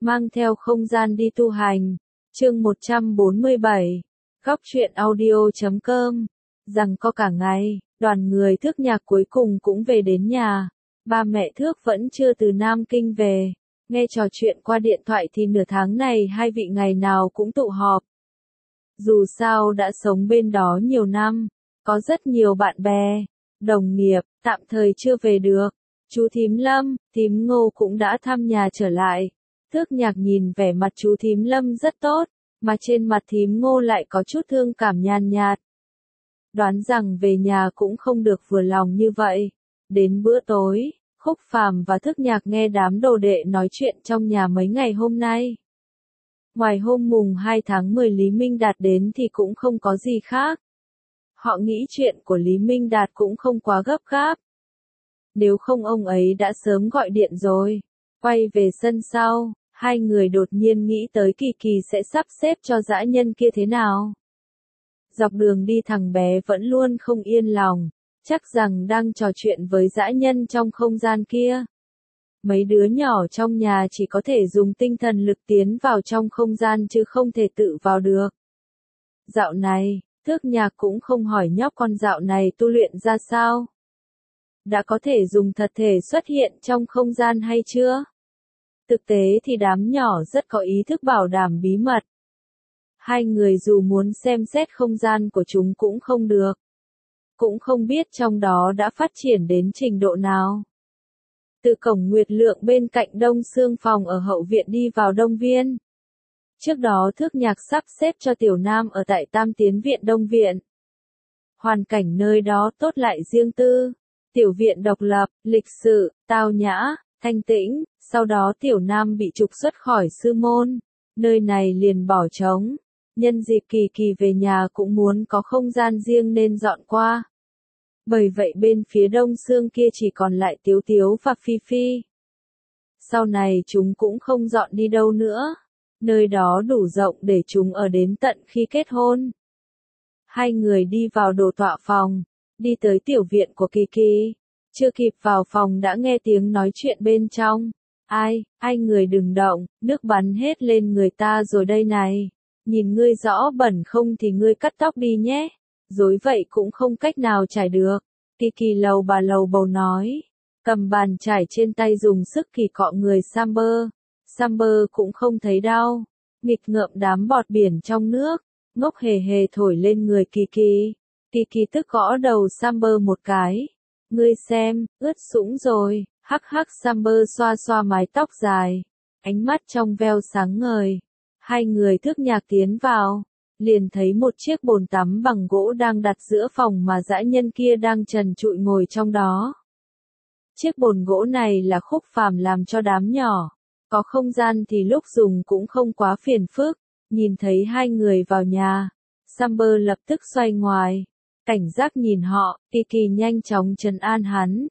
mang theo không gian đi tu hành. Chương 147, góc truyện audio.com. Rằng có cả ngày, đoàn người Thước Nhạc cuối cùng cũng về đến nhà. Ba mẹ Thước vẫn chưa từ Nam Kinh về. Nghe trò chuyện qua điện thoại thì nửa tháng này hai vị ngày nào cũng tụ họp. Dù sao đã sống bên đó nhiều năm, có rất nhiều bạn bè, đồng nghiệp, tạm thời chưa về được. Chú Thím Lâm, Thím Ngô cũng đã thăm nhà trở lại. Thước Nhạc nhìn vẻ mặt chú Thím Lâm rất tốt, mà trên mặt Thím Ngô lại có chút thương cảm nhàn nhạt. Đoán rằng về nhà cũng không được vừa lòng như vậy. Đến bữa tối, Khúc Phàm và Thước Nhạc nghe đám đồ đệ nói chuyện trong nhà mấy ngày hôm nay. Ngoài hôm mùng 2 tháng 10 Lý Minh Đạt đến thì cũng không có gì khác. Họ nghĩ chuyện của Lý Minh Đạt cũng không quá gấp gáp. Nếu không ông ấy đã sớm gọi điện rồi. Quay về sân sau, hai người đột nhiên nghĩ tới Kỳ Kỳ sẽ sắp xếp cho dã nhân kia thế nào. Dọc đường đi thằng bé vẫn luôn không yên lòng, chắc rằng đang trò chuyện với dã nhân trong không gian kia. Mấy đứa nhỏ trong nhà chỉ có thể dùng tinh thần lực tiến vào trong không gian chứ không thể tự vào được. Dạo này, Thước Nhạc cũng không hỏi nhóc con dạo này tu luyện ra sao. Đã có thể dùng thật thể xuất hiện trong không gian hay chưa? Thực tế thì đám nhỏ rất có ý thức bảo đảm bí mật. Hai người dù muốn xem xét không gian của chúng cũng không được. Cũng không biết trong đó đã phát triển đến trình độ nào. Từ cổng Nguyệt Lượng bên cạnh Đông Xương phòng ở hậu viện đi vào Đông Viên. Trước đó Thước Nhạc sắp xếp cho Tiểu Nam ở tại Tam Tiến viện Đông Viện. Hoàn cảnh nơi đó tốt lại riêng tư. Tiểu viện độc lập, lịch sự, tao nhã, thanh tĩnh. Sau đó Tiểu Nam bị trục xuất khỏi sư môn. Nơi này liền bỏ trống. Nhân dịp Kỳ Kỳ về nhà cũng muốn có không gian riêng nên dọn qua. Bởi vậy bên phía Đông Xương kia chỉ còn lại Tiếu Tiếu và Phi Phi. Sau này chúng cũng không dọn đi đâu nữa. Nơi đó đủ rộng để chúng ở đến tận khi kết hôn. Hai người đi vào đồ tọa phòng, đi tới tiểu viện của Kỳ Kỳ. Chưa kịp vào phòng đã nghe tiếng nói chuyện bên trong. Ai người đừng động, nước bắn hết lên người ta rồi đây này. Nhìn ngươi rõ bẩn không thì ngươi cắt tóc đi nhé. Dối vậy cũng không cách nào trải được. Kỳ Kỳ lầu bà lầu bầu nói. Cầm bàn trải trên tay dùng sức kỳ cọ người Samber. Samber cũng không thấy đau. Nghịch ngợm đám bọt biển trong nước. Ngốc hề hề thổi lên người Kỳ Kỳ. Kỳ Kỳ tức gõ đầu Samber một cái. Ngươi xem, ướt sũng rồi. Hắc hắc Samber xoa xoa mái tóc dài. Ánh mắt trong veo sáng ngời. Hai người Thước Nhạc tiến vào. Liền thấy một chiếc bồn tắm bằng gỗ đang đặt giữa phòng mà dã nhân kia đang trần trụi ngồi trong đó. Chiếc bồn gỗ này là Khúc Phàm làm cho đám nhỏ. Có không gian thì lúc dùng cũng không quá phiền phức. Nhìn thấy hai người vào nhà, Samber lập tức xoay ngoài. Cảnh giác nhìn họ, Kỳ Kỳ nhanh chóng trấn an hắn.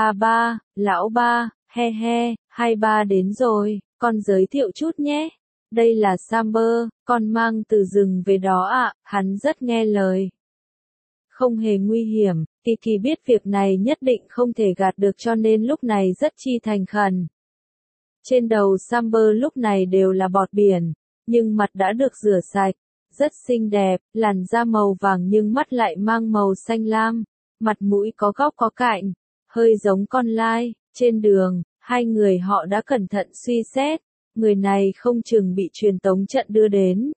Ba, lão ba, he, hai ba đến rồi, con giới thiệu chút nhé. Đây là Samber, con mang từ rừng về đó ạ, hắn rất nghe lời. Không hề nguy hiểm, Kỳ Kỳ biết việc này nhất định không thể gạt được cho nên lúc này rất chi thành khẩn. Trên đầu Samber lúc này đều là bọt biển, nhưng mặt đã được rửa sạch, rất xinh đẹp, làn da màu vàng nhưng mắt lại mang màu xanh lam, mặt mũi có góc có cạnh, hơi giống con lai. Trên đường, hai người họ đã cẩn thận suy xét. Người này không chừng bị truyền tống trận đưa đến.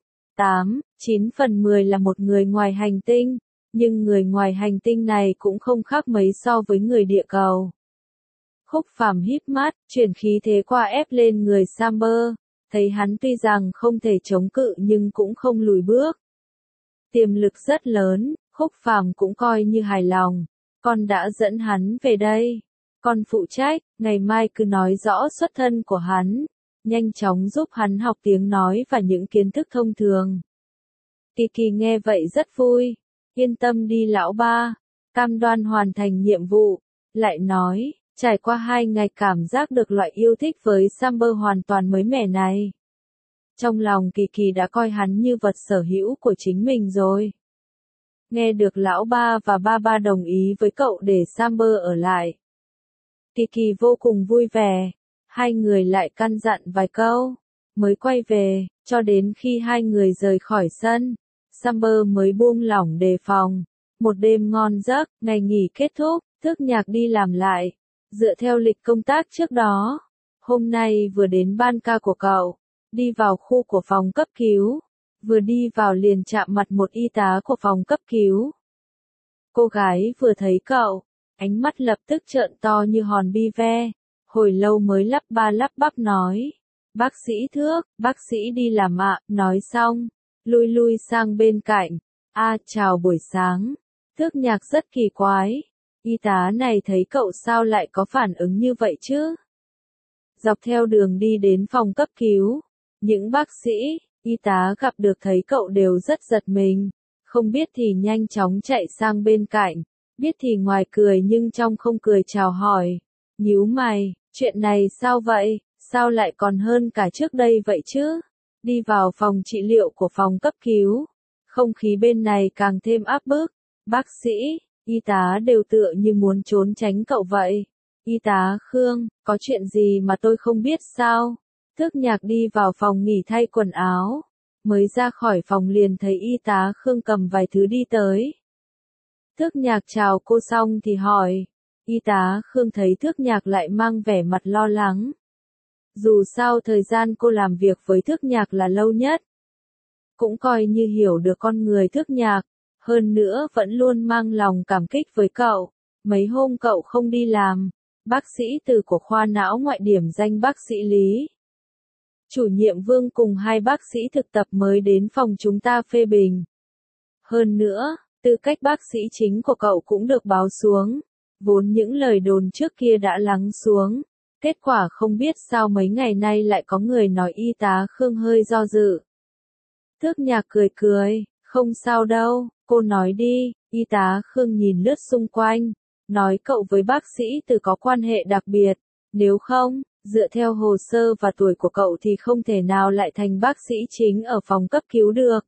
9 phần 10 là một người ngoài hành tinh, nhưng người ngoài hành tinh này cũng không khác mấy so với người địa cầu. Khúc Phàm híp mắt, chuyển khí thế qua ép lên người Samber, thấy hắn tuy rằng không thể chống cự nhưng cũng không lùi bước. Tiềm lực rất lớn, Khúc Phàm cũng coi như hài lòng, con đã dẫn hắn về đây. Con phụ trách, ngày mai cứ nói rõ xuất thân của hắn. Nhanh chóng giúp hắn học tiếng nói và những kiến thức thông thường. Kỳ Kỳ nghe vậy rất vui. Yên tâm đi lão ba, cam đoan hoàn thành nhiệm vụ. Lại nói, trải qua 2 ngày cảm giác được loại yêu thích với Samber hoàn toàn mới mẻ này. Trong lòng Kỳ Kỳ đã coi hắn như vật sở hữu của chính mình rồi. Nghe được lão ba và ba đồng ý với cậu để Samber ở lại. Kỳ Kỳ vô cùng vui vẻ. Hai người lại căn dặn vài câu. mới quay về, cho đến khi hai người rời khỏi sân, Summer mới buông lỏng đề phòng. Một đêm ngon giấc, ngày nghỉ kết thúc, Thước Nhạc đi làm lại, dựa theo lịch công tác trước đó. Hôm nay vừa đến ban ca của cậu, đi vào khu của phòng cấp cứu, vừa đi vào liền chạm mặt một y tá của phòng cấp cứu. Cô gái vừa thấy cậu, ánh mắt lập tức trợn to như hòn bi ve, hồi lâu mới lắp ba lắp bắp nói. Bác sĩ Thước, bác sĩ đi làm ạ, nói xong, lui sang bên cạnh. Chào buổi sáng. Thước Nhạc rất kỳ quái, y tá này thấy cậu sao lại có phản ứng như vậy chứ? Dọc theo đường đi đến phòng cấp cứu, những bác sĩ, y tá gặp được thấy cậu đều rất giật mình, không biết thì nhanh chóng chạy sang bên cạnh, biết thì ngoài cười nhưng trong không cười chào hỏi. Nhíu mày, chuyện này sao vậy, sao lại còn hơn cả trước đây vậy chứ? Đi vào phòng trị liệu của phòng cấp cứu, không khí bên này càng thêm áp bức, bác sĩ, y tá đều tựa như muốn trốn tránh cậu vậy. Y tá Khương, có chuyện gì mà tôi không biết sao? Thước Nhạc đi vào phòng nghỉ thay quần áo, mới ra khỏi phòng liền thấy y tá Khương cầm vài thứ đi tới. Thước Nhạc chào cô xong thì hỏi, y tá Khương thấy Thước Nhạc lại mang vẻ mặt lo lắng. Dù sao thời gian cô làm việc với Thước Nhạc là lâu nhất, cũng coi như hiểu được con người Thước Nhạc, hơn nữa vẫn luôn mang lòng cảm kích với cậu. Mấy hôm cậu không đi làm, bác sĩ từ của khoa não ngoại điểm danh bác sĩ Lý, chủ nhiệm Vương cùng hai bác sĩ thực tập mới đến phòng chúng ta phê bình. Hơn nữa, tư cách bác sĩ chính của cậu cũng được báo xuống, vốn những lời đồn trước kia đã lắng xuống. Kết quả không biết sao mấy ngày nay lại có người nói y tá Khương hơi do dự. Thước Nhạc cười, không sao đâu, cô nói đi. Y tá Khương nhìn lướt xung quanh, nói cậu với bác sĩ từ có quan hệ đặc biệt, nếu không, dựa theo hồ sơ và tuổi của cậu thì không thể nào lại thành bác sĩ chính ở phòng cấp cứu được.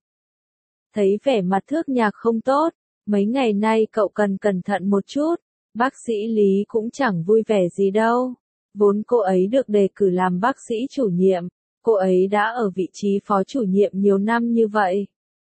Thấy vẻ mặt Thước Nhạc không tốt, mấy ngày nay cậu cần cẩn thận một chút, bác sĩ Lý cũng chẳng vui vẻ gì đâu. Vốn cô ấy được đề cử làm bác sĩ chủ nhiệm, cô ấy đã ở vị trí phó chủ nhiệm nhiều năm như vậy.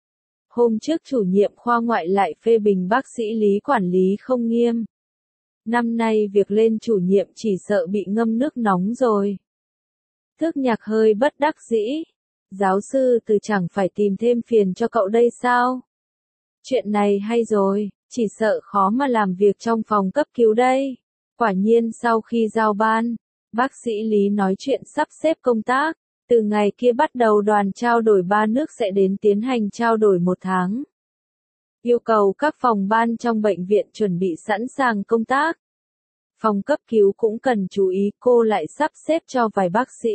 Hôm trước chủ nhiệm khoa ngoại lại phê bình bác sĩ Lý quản lý không nghiêm. Năm nay việc lên chủ nhiệm chỉ sợ bị ngâm nước nóng rồi. Thước Nhạc hơi bất đắc dĩ. Giáo sư Từ chẳng phải tìm thêm phiền cho cậu đây sao? Chuyện này hay rồi, chỉ sợ khó mà làm việc trong phòng cấp cứu đây. Quả nhiên sau khi giao ban, bác sĩ Lý nói chuyện sắp xếp công tác, từ ngày kia bắt đầu đoàn trao đổi 3 nước sẽ đến tiến hành trao đổi 1 tháng. Yêu cầu các phòng ban trong bệnh viện chuẩn bị sẵn sàng công tác. Phòng cấp cứu cũng cần chú ý cô lại sắp xếp cho vài bác sĩ.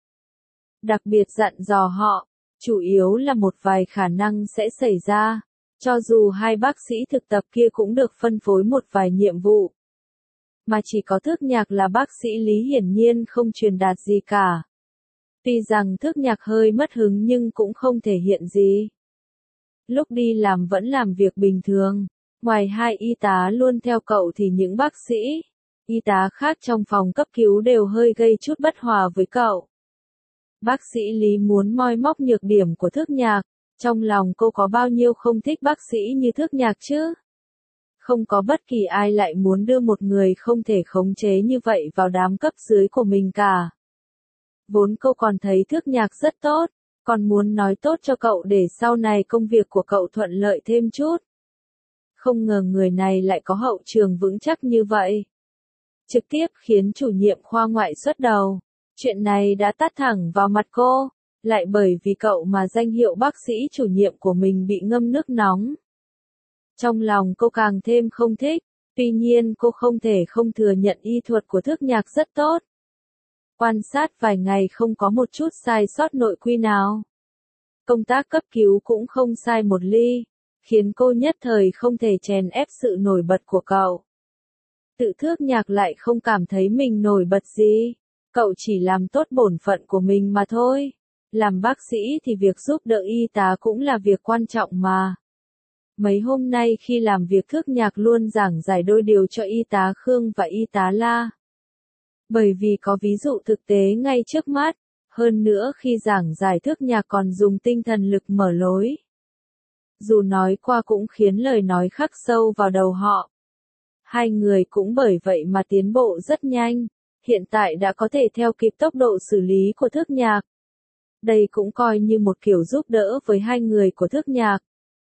Đặc biệt dặn dò họ, chủ yếu là một vài khả năng sẽ xảy ra, cho dù hai bác sĩ thực tập kia cũng được phân phối một vài nhiệm vụ. Mà chỉ có Thước Nhạc là bác sĩ Lý hiển nhiên không truyền đạt gì cả. Tuy rằng Thước Nhạc hơi mất hứng nhưng cũng không thể hiện gì. Lúc đi làm vẫn làm việc bình thường, ngoài hai y tá luôn theo cậu thì những bác sĩ, y tá khác trong phòng cấp cứu đều hơi gây chút bất hòa với cậu. Bác sĩ Lý muốn moi móc nhược điểm của Thước Nhạc, trong lòng cô có bao nhiêu không thích bác sĩ như Thước Nhạc chứ? Không có bất kỳ ai lại muốn đưa một người không thể khống chế như vậy vào đám cấp dưới của mình cả. Vốn cô còn thấy Thước Nhạc rất tốt, còn muốn nói tốt cho cậu để sau này công việc của cậu thuận lợi thêm chút. Không ngờ người này lại có hậu trường vững chắc như vậy. Trực tiếp khiến chủ nhiệm khoa ngoại xuất đầu. Chuyện này đã tát thẳng vào mặt cô, lại bởi vì cậu mà danh hiệu bác sĩ chủ nhiệm của mình bị ngâm nước nóng. Trong lòng cô càng thêm không thích, tuy nhiên cô không thể không thừa nhận y thuật của Thước Nhạc rất tốt. Quan sát vài ngày không có một chút sai sót nội quy nào. Công tác cấp cứu cũng không sai một ly, khiến cô nhất thời không thể chèn ép sự nổi bật của cậu. Tự Thước Nhạc lại không cảm thấy mình nổi bật gì, cậu chỉ làm tốt bổn phận của mình mà thôi. Làm bác sĩ thì việc giúp đỡ y tá cũng là việc quan trọng mà. Mấy hôm nay khi làm việc Thước Nhạc luôn giảng giải đôi điều cho y tá Khương và y tá La. Bởi vì có ví dụ thực tế ngay trước mắt, Hơn nữa khi giảng giải thước nhạc còn dùng tinh thần lực mở lối. Dù nói qua cũng khiến lời nói khắc sâu vào đầu họ. Hai người cũng bởi vậy mà tiến bộ rất nhanh, hiện tại đã có thể theo kịp tốc độ xử lý của thước nhạc. Đây cũng coi như một kiểu giúp đỡ với hai người của thước nhạc.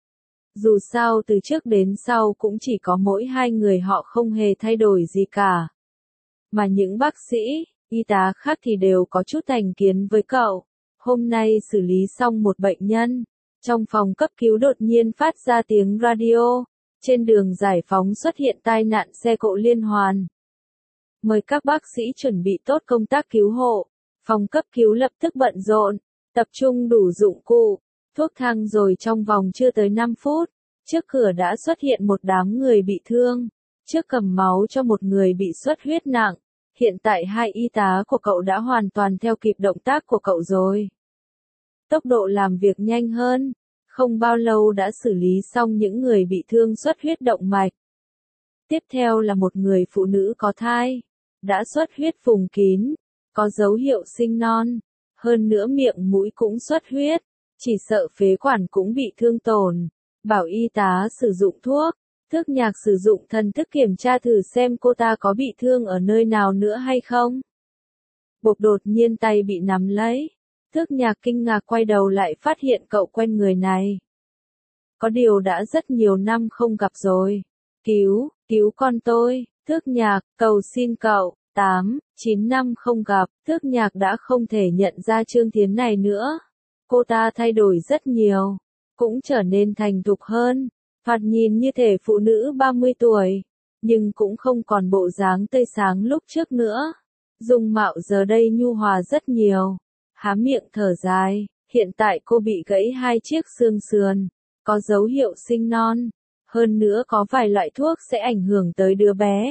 Dù sao từ trước đến sau cũng chỉ có mỗi hai người họ không hề thay đổi gì cả. Mà những bác sĩ, y tá khác thì đều có chút thành kiến với cậu. Hôm nay xử lý xong một bệnh nhân, trong phòng cấp cứu đột nhiên phát ra tiếng radio, trên đường giải phóng xuất hiện tai nạn xe cộ liên hoàn. Mời các bác sĩ chuẩn bị tốt công tác cứu hộ, phòng cấp cứu lập tức bận rộn, tập trung đủ dụng cụ, thuốc thang rồi trong vòng chưa tới 5 phút, trước cửa đã xuất hiện một đám người bị thương, trước cầm máu cho một người bị xuất huyết nặng. Hiện tại hai y tá của cậu đã hoàn toàn theo kịp động tác của cậu rồi. Tốc độ làm việc nhanh hơn, không bao lâu đã xử lý xong những người bị thương xuất huyết động mạch. Tiếp theo là một người phụ nữ có thai, đã xuất huyết vùng kín, có dấu hiệu sinh non, hơn nữa miệng mũi cũng xuất huyết, chỉ sợ phế quản cũng bị thương tổn. Bảo y tá sử dụng thuốc, thước nhạc sử dụng thần thức kiểm tra thử xem cô ta có bị thương ở nơi nào nữa hay không. Bộc đột nhiên tay bị nắm lấy, thước nhạc kinh ngạc quay đầu lại phát hiện cậu quen người này. Có điều đã rất nhiều năm không gặp rồi. Cứu con tôi, thước nhạc, cầu xin cậu, 9 năm không gặp, thước nhạc đã không thể nhận ra Trương Thiến này nữa. Cô ta thay đổi rất nhiều, cũng trở nên thành thục hơn, thoạt nhìn như thể phụ nữ 30 tuổi, nhưng cũng không còn bộ dáng tươi sáng lúc trước nữa. Dung mạo giờ đây nhu hòa rất nhiều, há miệng thở dài, hiện tại cô bị gãy 2 chiếc xương sườn, có dấu hiệu sinh non, hơn nữa có vài loại thuốc sẽ ảnh hưởng tới đứa bé.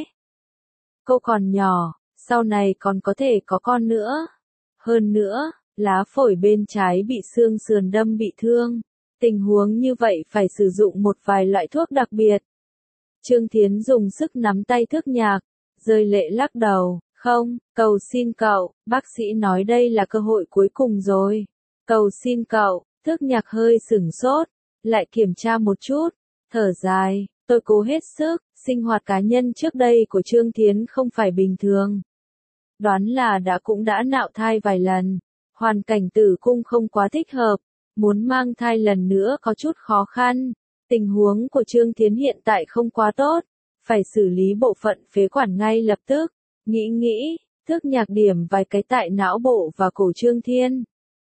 Cô còn nhỏ, sau này còn có thể có con nữa. Hơn nữa, lá phổi bên trái bị xương sườn đâm bị thương. Tình huống như vậy phải sử dụng một vài loại thuốc đặc biệt. Trương Thiến dùng sức nắm tay thước nhạc, rơi lệ lắc đầu, không, cầu xin cậu, bác sĩ nói đây là cơ hội cuối cùng rồi. Cầu xin cậu, thước nhạc hơi sửng sốt, lại kiểm tra một chút, thở dài, tôi cố hết sức, sinh hoạt cá nhân trước đây của Trương Thiến không phải bình thường. Đoán là cũng đã nạo thai vài lần, hoàn cảnh tử cung không quá thích hợp. Muốn mang thai lần nữa có chút khó khăn, tình huống của Trương Thiến hiện tại không quá tốt, phải xử lý bộ phận phế quản ngay lập tức. Nghĩ, thước nhạc điểm vài cái tại não bộ và cổ Trương Thiến.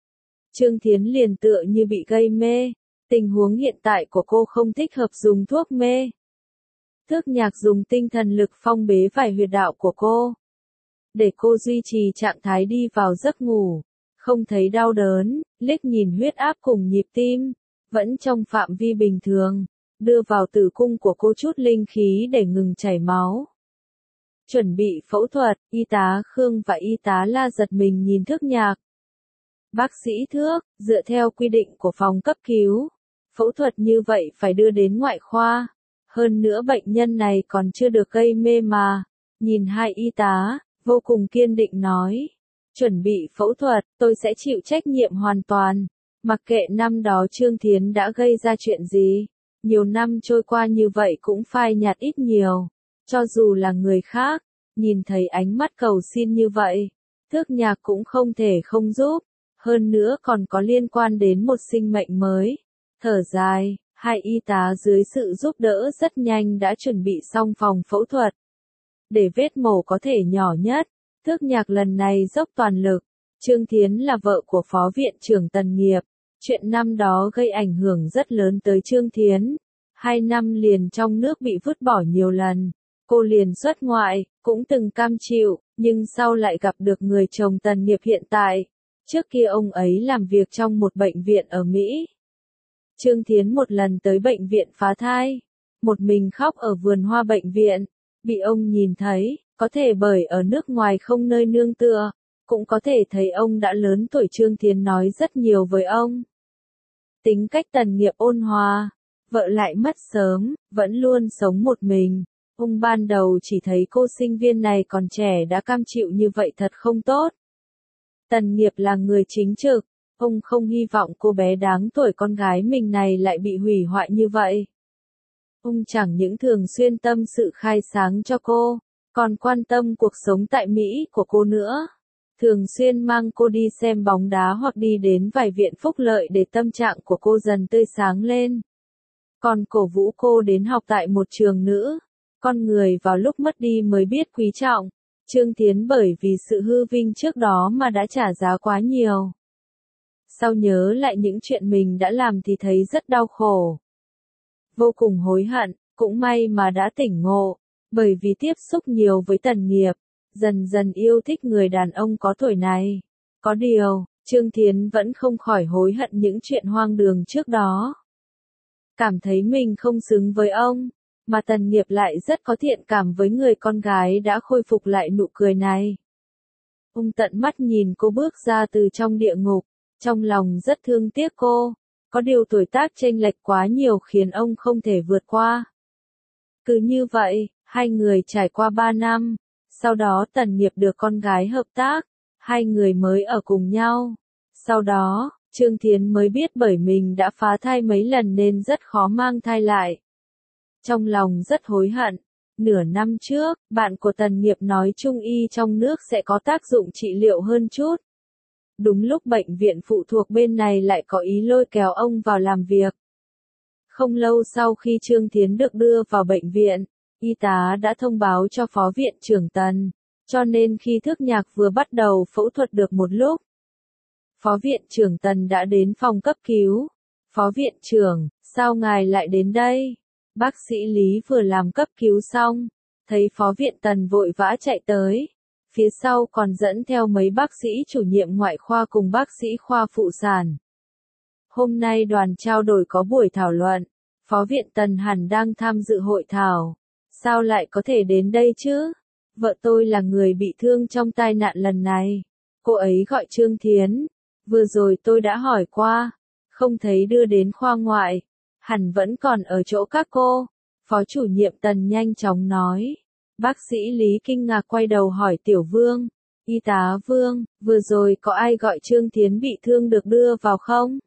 Trương Thiến liền tựa như bị gây mê, tình huống hiện tại của cô không thích hợp dùng thuốc mê. Thước nhạc dùng tinh thần lực phong bế vài huyệt đạo của cô, để cô duy trì trạng thái đi vào giấc ngủ. Không thấy đau đớn, liếc nhìn huyết áp cùng nhịp tim, vẫn trong phạm vi bình thường, đưa vào tử cung của cô chút linh khí để ngừng chảy máu. Chuẩn bị phẫu thuật, y tá Khương và y tá La giật mình nhìn thước nhạc. Bác sĩ Thước, dựa theo quy định của phòng cấp cứu, phẫu thuật như vậy phải đưa đến ngoại khoa. Hơn nữa bệnh nhân này còn chưa được gây mê mà. Nhìn hai y tá, vô cùng kiên định nói. Chuẩn bị phẫu thuật, tôi sẽ chịu trách nhiệm hoàn toàn. Mặc kệ năm đó Trương Thiến đã gây ra chuyện gì, nhiều năm trôi qua như vậy cũng phai nhạt ít nhiều. Cho dù là người khác, nhìn thấy ánh mắt cầu xin như vậy, thước nhạc cũng không thể không giúp. Hơn nữa còn có liên quan đến một sinh mệnh mới. Thở dài, hai y tá dưới sự giúp đỡ rất nhanh đã chuẩn bị xong phòng phẫu thuật. Để vết mổ có thể nhỏ nhất, thước nhạc lần này dốc toàn lực. Trương Thiến là vợ của Phó Viện trưởng Tần Nghiệp. Chuyện năm đó gây ảnh hưởng rất lớn tới Trương Thiến. 2 năm liền trong nước bị vứt bỏ nhiều lần. Cô liền xuất ngoại, cũng từng cam chịu, nhưng sau lại gặp được người chồng Tần Nghiệp hiện tại. Trước kia ông ấy làm việc trong một bệnh viện ở Mỹ. Trương Thiến một lần tới bệnh viện phá thai, một mình khóc ở vườn hoa bệnh viện, bị ông nhìn thấy, có thể bởi ở nước ngoài không nơi nương tựa, cũng có thể thấy ông đã lớn tuổi. Trương Thiến nói rất nhiều với ông. Tính cách Tần Nghiệp ôn hòa, vợ lại mất sớm, vẫn luôn sống một mình. Ông ban đầu chỉ thấy cô sinh viên này còn trẻ đã cam chịu như vậy thật không tốt. Tần Nghiệp là người chính trực, ông không hy vọng cô bé đáng tuổi con gái mình này lại bị hủy hoại như vậy. Ông chẳng những thường xuyên tâm sự khai sáng cho cô, còn quan tâm cuộc sống tại Mỹ của cô nữa. Thường xuyên mang cô đi xem bóng đá hoặc đi đến vài viện phúc lợi để tâm trạng của cô dần tươi sáng lên. Còn cổ vũ cô đến học tại một trường nữ. Con người vào lúc mất đi mới biết quý trọng. Trương Thiến bởi vì sự hư vinh trước đó mà đã trả giá quá nhiều. Sau nhớ lại những chuyện mình đã làm thì thấy rất đau khổ. Vô cùng hối hận, cũng may mà đã tỉnh ngộ, bởi vì tiếp xúc nhiều với Tần Nghiệp, dần dần yêu thích người đàn ông có tuổi này. Có điều, Trương Thiến vẫn không khỏi hối hận những chuyện hoang đường trước đó. Cảm thấy mình không xứng với ông, mà Tần Nghiệp lại rất có thiện cảm với người con gái đã khôi phục lại nụ cười này. Ông tận mắt nhìn cô bước ra từ trong địa ngục, trong lòng rất thương tiếc cô, có điều tuổi tác chênh lệch quá nhiều khiến ông không thể vượt qua. Cứ như vậy, hai người trải qua 3 năm, sau đó Tần Nghiệp được con gái hợp tác, hai người mới ở cùng nhau. Sau đó, Trương Thiến mới biết bởi mình đã phá thai mấy lần nên rất khó mang thai lại. Trong lòng rất hối hận. Nửa năm trước, bạn của Tần Nghiệp nói trung y trong nước sẽ có tác dụng trị liệu hơn chút. Đúng lúc bệnh viện phụ thuộc bên này lại có ý lôi kéo ông vào làm việc. Không lâu sau khi Trương Thiến được đưa vào bệnh viện, y tá đã thông báo cho phó viện trưởng Tần, cho nên khi Thước Nhạc vừa bắt đầu phẫu thuật được một lúc, phó viện trưởng Tần đã đến phòng cấp cứu. Phó viện trưởng, sao ngài lại đến đây? Bác sĩ Lý vừa làm cấp cứu xong, thấy phó viện Tần vội vã chạy tới. Phía sau còn dẫn theo mấy bác sĩ chủ nhiệm ngoại khoa cùng bác sĩ khoa phụ sản. Hôm nay đoàn trao đổi có buổi thảo luận, phó viện Tần hẳn đang tham dự hội thảo. Sao lại có thể đến đây chứ? Vợ tôi là người bị thương trong tai nạn lần này. Cô ấy gọi Trương Thiến. Vừa rồi tôi đã hỏi qua, không thấy đưa đến khoa ngoại, hẳn vẫn còn ở chỗ các cô. Phó chủ nhiệm Tần nhanh chóng nói. Bác sĩ Lý kinh ngạc quay đầu hỏi Tiểu Vương. Y tá Vương, vừa rồi có ai gọi Trương Thiến bị thương được đưa vào không?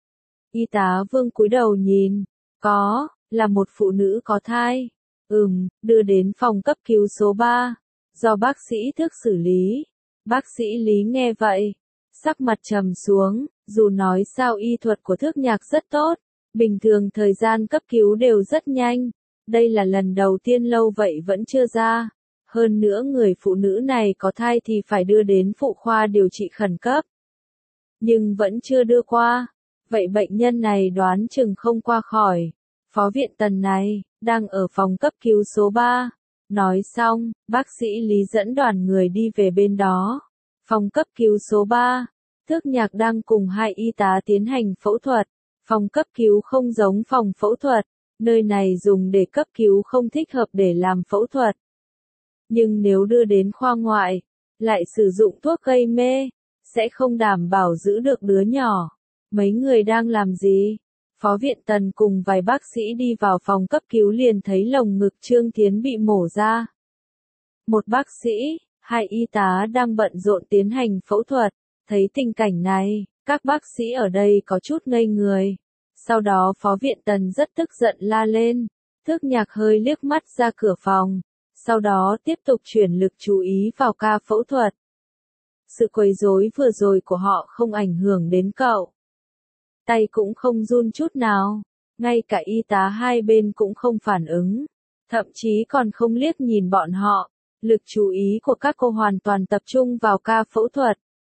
Y tá Vương cúi đầu nhìn. Có, là một phụ nữ có thai. Đưa đến phòng cấp cứu số 3. Do bác sĩ Thước xử lý. Bác sĩ Lý nghe vậy, sắc mặt trầm xuống, dù nói sao y thuật của Thước Nhạc rất tốt, bình thường thời gian cấp cứu đều rất nhanh. Đây là lần đầu tiên lâu vậy vẫn chưa ra. Hơn nữa người phụ nữ này có thai thì phải đưa đến phụ khoa điều trị khẩn cấp. Nhưng vẫn chưa đưa qua. Vậy bệnh nhân này đoán chừng không qua khỏi. Phó viện Tần này, đang ở phòng cấp cứu số 3. Nói xong, bác sĩ Lý dẫn đoàn người đi về bên đó. Phòng cấp cứu số 3. Thước Nhạc đang cùng hai y tá tiến hành phẫu thuật. Phòng cấp cứu không giống phòng phẫu thuật. Nơi này dùng để cấp cứu không thích hợp để làm phẫu thuật. Nhưng nếu đưa đến khoa ngoại, lại sử dụng thuốc gây mê, sẽ không đảm bảo giữ được đứa nhỏ. Mấy người đang làm gì? Phó viện Tần cùng vài bác sĩ đi vào phòng cấp cứu liền thấy lồng ngực Trương Thiến bị mổ ra. Một bác sĩ, hai y tá đang bận rộn tiến hành phẫu thuật. Thấy tình cảnh này, các bác sĩ ở đây có chút ngây người. Sau đó phó viện Tần rất tức giận la lên. Thước Nhạc hơi liếc mắt ra cửa phòng. Sau đó tiếp tục chuyển lực chú ý vào ca phẫu thuật. Sự quấy rối vừa rồi của họ không ảnh hưởng đến cậu. Tay cũng không run chút nào. Ngay cả y tá hai bên cũng không phản ứng. Thậm chí còn không liếc nhìn bọn họ. Lực chú ý của các cô hoàn toàn tập trung vào ca phẫu thuật.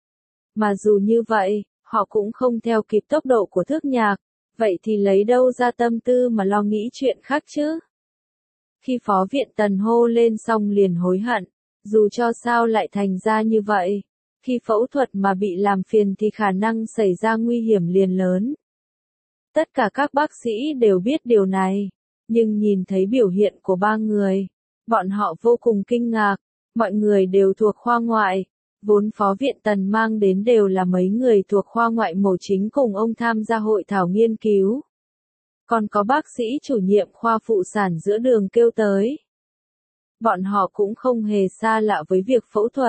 Mà dù như vậy, họ cũng không theo kịp tốc độ của Thước Nhạc. Vậy thì lấy đâu ra tâm tư mà lo nghĩ chuyện khác chứ? Khi phó viện Tần hô lên xong liền hối hận. Dù cho sao lại thành ra như vậy. Khi phẫu thuật mà bị làm phiền thì khả năng xảy ra nguy hiểm liền lớn. Tất cả các bác sĩ đều biết điều này. Nhưng nhìn thấy biểu hiện của ba người, bọn họ vô cùng kinh ngạc. Mọi người đều thuộc khoa ngoại. Vốn phó viện Tần mang đến đều là mấy người thuộc khoa ngoại mổ chính cùng ông tham gia hội thảo nghiên cứu. Còn có bác sĩ chủ nhiệm khoa phụ sản giữa đường kêu tới. Bọn họ cũng không hề xa lạ với việc phẫu thuật.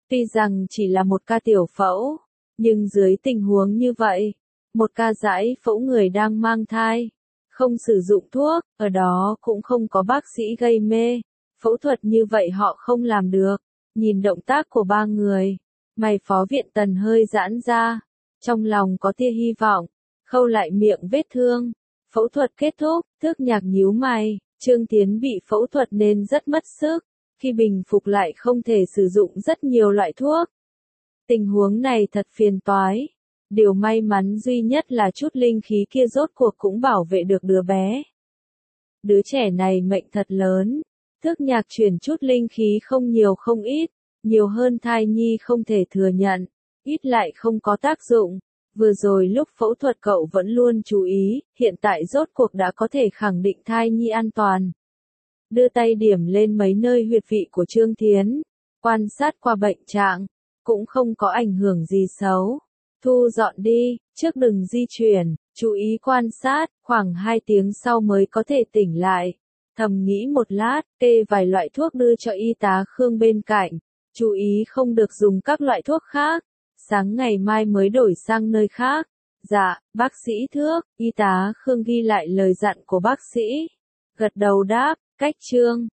Tuy rằng chỉ là một ca tiểu phẫu, nhưng dưới tình huống như vậy, một ca giải phẫu người đang mang thai, không sử dụng thuốc, ở đó cũng không có bác sĩ gây mê. Phẫu thuật như vậy họ không làm được. Nhìn động tác của ba người, mày Phó Viện Tần hơi giãn ra, trong lòng có tia hy vọng, khâu lại miệng vết thương. Phẫu thuật kết thúc, Tước Nhạc nhíu mày, Trương Tiến bị phẫu thuật nên rất mất sức, khi bình phục lại không thể sử dụng rất nhiều loại thuốc. Tình huống này thật phiền toái. Điều may mắn duy nhất là chút linh khí kia rốt cuộc cũng bảo vệ được đứa bé. Đứa trẻ này mệnh thật lớn. Tước Nhạc chuyển chút linh khí không nhiều không ít, nhiều hơn thai nhi không thể thừa nhận, ít lại không có tác dụng. Vừa rồi lúc phẫu thuật cậu vẫn luôn chú ý, hiện tại rốt cuộc đã có thể khẳng định thai nhi an toàn. Đưa tay điểm lên mấy nơi huyệt vị của Trương Thiến, quan sát qua bệnh trạng, cũng không có ảnh hưởng gì xấu. Thu dọn đi, trước đừng di chuyển, chú ý quan sát, khoảng 2 tiếng sau mới có thể tỉnh lại. Thầm nghĩ một lát, kê vài loại thuốc đưa cho y tá Khương bên cạnh, chú ý không được dùng các loại thuốc khác. Sáng ngày mai mới đổi sang nơi khác. Dạ, bác sĩ Thước, y tá Khương ghi lại lời dặn của bác sĩ. Gật đầu đáp, cách Trương